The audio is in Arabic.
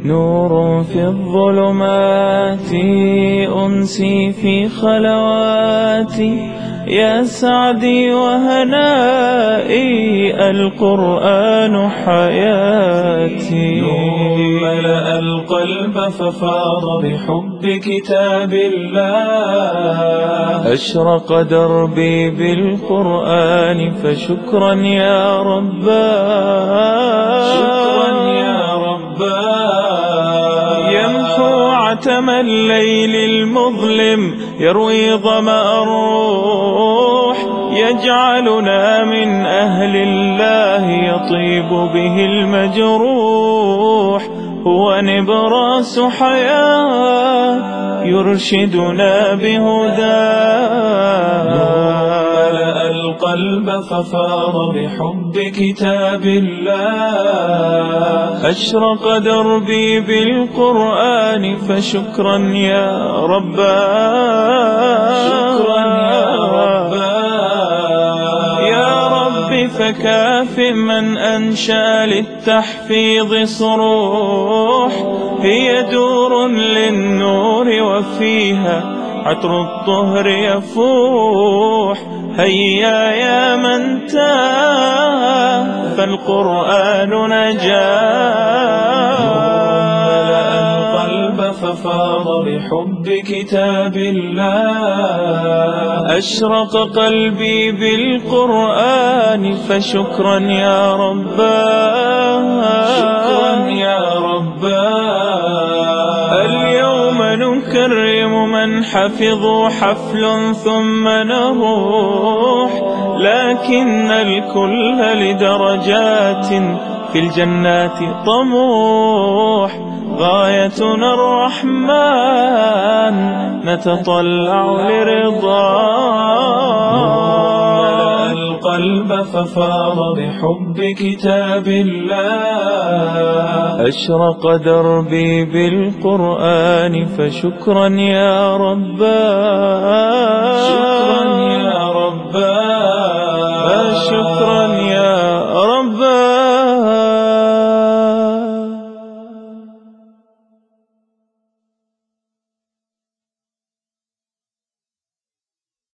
نور في الظلمات أنسي في خلواتي، يا سعدي وهنائي القرآن حياتي. نور ملأ القلب ففاض بحب كتاب الله، أشرق دربي بالقرآن فشكرا يا رباه. شكرا يا رباه. يمحو عتم الليل المظلم، يروي ظمأ الروح، يجعلنا من أهل الله يطيب به المجروح. هو نبراس حياة يرشدنا بهداه. ملأ القلب ففاض بحب كتاب الله، أشرق دربي بالقرآن فشكرا يا رباه. شكرا يا رباه. يا رب فكاف من أنشأ للتحفيظ صروح، هي دور للنور وفيها عطر الطهر يفوح. هيا يا من تاه فالقرآن نجاه. ملأ القلب ففاض بحب كتاب الله، أشرق قلبي بالقرآن فشكرا يا رباه. شكرا يا رباه. اليوم نكرم من حفظوا حفل ثم نروح، لكن الكل لدرجات في الجنات طموح. غايتنا الرحمن نتطلع لرضاه. القلب ففاض بحب كتاب الله، أشرق دربي بالقرآن فشكرا يا رباه. شكرا يا رباه. شكرا يا